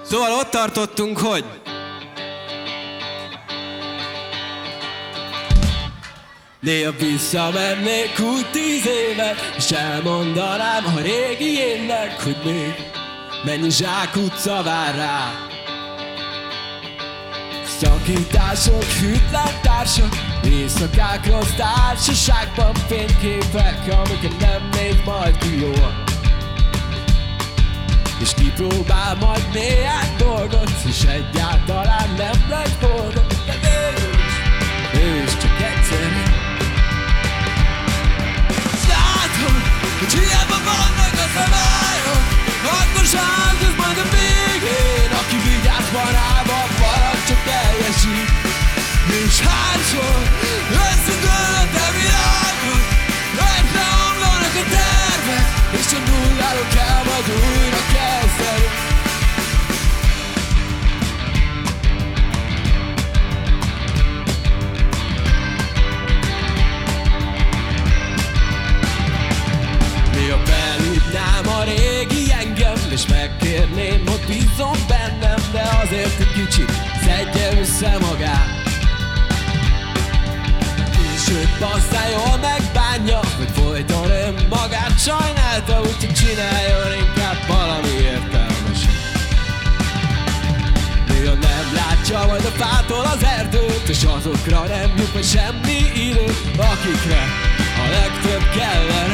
Szóval ott tartottunk, hogy néha visszamennék úgy 10 évet, és elmondanám a régi énnek, hogy még mennyi zsákutca vár rá. Szakítások, hűtlen társak, éjszakák rossz társaságban, fényképek, amiket nem néz majd ki jól. És kipróbál majd néhány dolgot, és egyáltalán nem lesz boldog. De ő is csak egyszerű. S látod, hogy hiába vannak a szabályok, akkor sántod majd a végén. Aki vigyáz marába, marad csak teljesít. És hányszor összedől a te világod, egyre omlanak a tervek, és csak nulláról kell majd újra kezdeni. Néha felhívnám a régi engem, és megkérném, hogy bízzon bennem, de azért egy kicsit szedje össze magát. Sőt, aztán jól megbánja, hogy folyton önmagát sajnálta, úgyhogy csináljon inkább valami értelmeset. Néha nem látja majd a fától az erdőt, és azokra nem jut meg semmi idő, akikre a legtöbb kellene.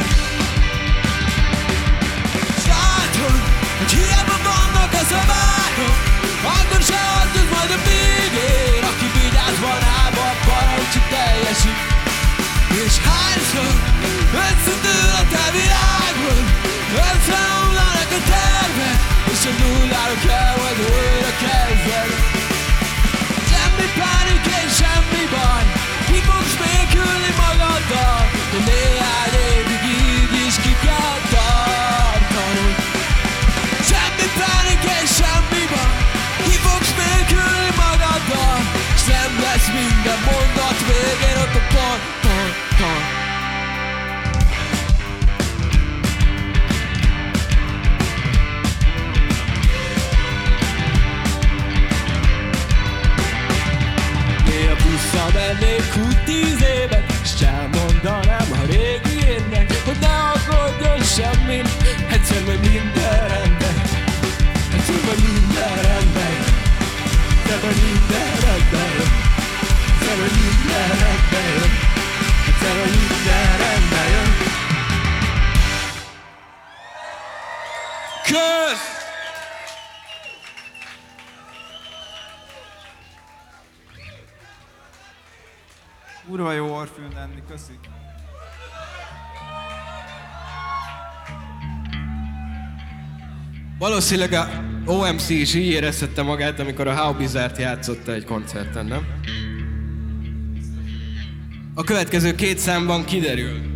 S látod, hogy hiába vannak a szabályok, akkor se adod majd a végén. Aki vigyáz marába, parancs csak teljesít. És hányszor összedől a te világod, összeomlanak a tervek, és a nulláról kell majd újra kezdeni. Semmi pánik és semmi baj, ki fogsz békülni magaddal, de néhány évig így is ki kell tartanod. Semmi pánik és semmi baj, ki fogsz békülni magaddal, s nem lesz minden mondat végén ott a pont. Néha visszamennék úgy 10 évet, s elmondanám a régi énnek, hogy ne aggódjon semmin, egyszer majd minden rendben. Egyszer majd minden rendben. Egyszer majd minden rendben. Egyszer majd minden rendben. Egyszer majd minden rendben jön. Kösz! Kurva jó Orfűn lenni, köszi. Valószínűleg a OMC is így érezhette magát, amikor a How Bizarre-t játszotta egy koncerten, nem? A következő 2 számban kiderül.